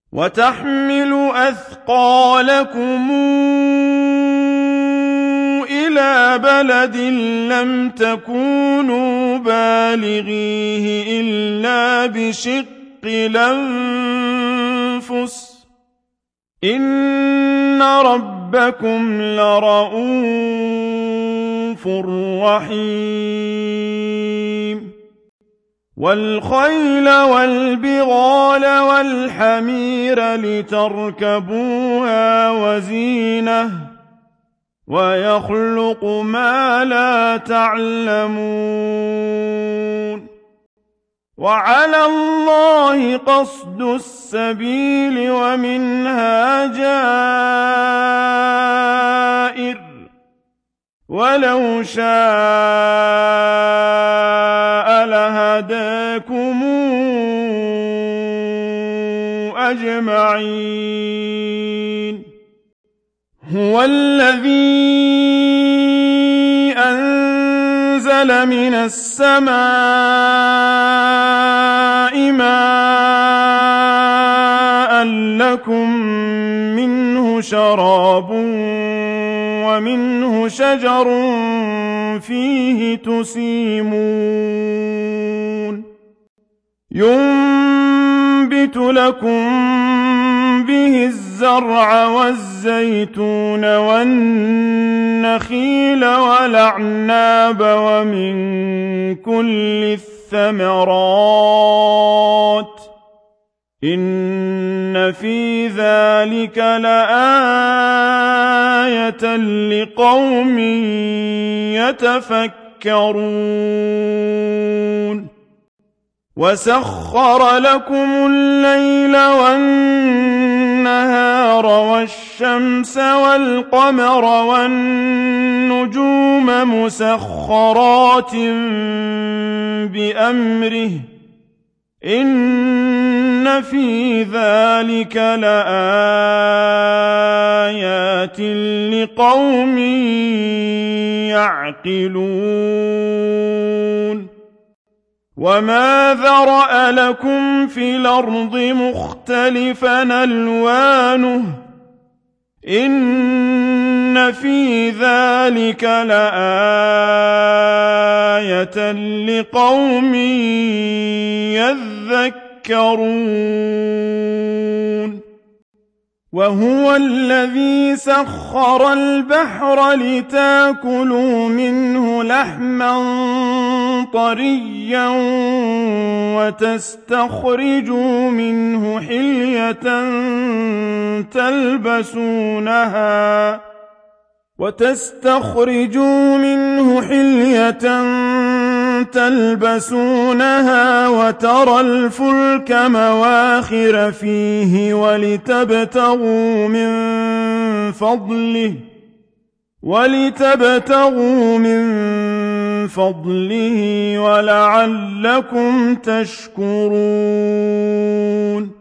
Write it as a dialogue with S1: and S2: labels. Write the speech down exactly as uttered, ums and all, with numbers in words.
S1: وتحمل أثقالكم إلى بلد لم تكونوا بالغيه إلا بشق الأنفس إن ربكم لرءوف رحيم والخيل والبغال والحمير لتركبوها وزينة ويخلق ما لا تعلمون وعلى الله قصد السبيل ومنها جائر ولو شاء لهداكم أجمعين هو الذي أنزل من السماء ماء لكم منه شراب ومنه شجر فيه تسيمون ينبت لكم به الزرع والزيتون والنخيل والأعناب ومن كل الثمرات إن في ذلك لآية لقوم يتفكرون وسخر لكم الليل والنهار والشمس والقمر والنجوم مسخرات بأمره إن في ذلك لآيات لقوم يعقلون وما ذرأ لكم في الأرض مختلفا ألوانه إن في ذلك لآية لقوم يذكرون وهو الذي سخر البحر لتاكلوا منه لحما طريا وتستخرجوا منه حلية تلبسونها وتستخرجوا منه حلية تلبسونها وترى الفلك مواخر فيه ولتبتغوا من فضله ولتبتغوا من فضله ولعلكم تشكرون